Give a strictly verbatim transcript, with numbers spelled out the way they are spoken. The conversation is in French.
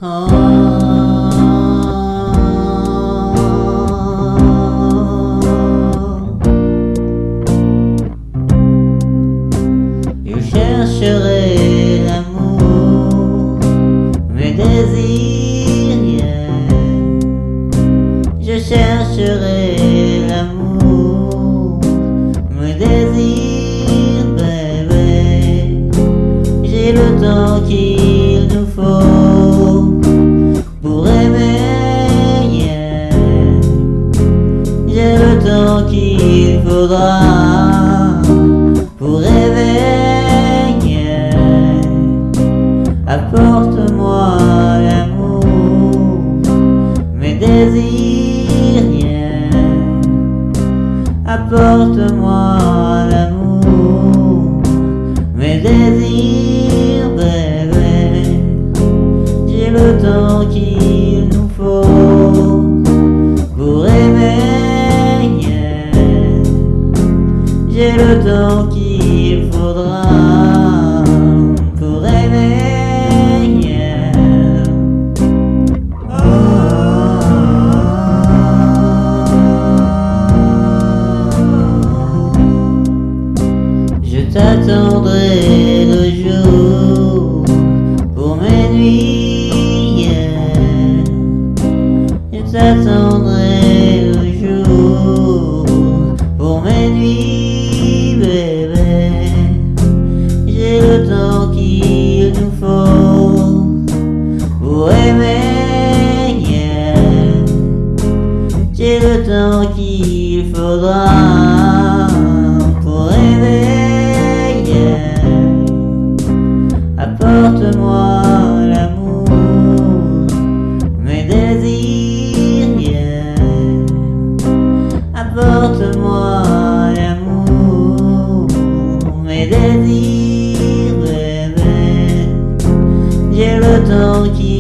Je chercherai l'amour, mes désirs. Je chercherai l'amour, mes désirs, bébé. J'ai le temps qu'il nous faut pour aimer, yeah. J'ai le temps qu'il faudra pour rêver, yeah. Apporte-moi l'amour, mes désirs, yeah. Apporte-moi l'amour, mes désirs, bébé. J'ai le temps qu'il nous faut pour aimer, yeah. J'ai le temps qu'il faudra pour aimer, yeah. Oh. Je t'attendrai le jour pour mes nuits, yeah. Je t'attendrai le jour pour mes nuits, bébé. J'ai le temps qu'il nous faut pour aimer, yeah. J'ai le temps qu'il faudra pour aimer, yeah. Apporte-moi l'amour, mes désirs, yeah. Apporte-moi l'amour, mes désirs, bébé. J'ai le temps qui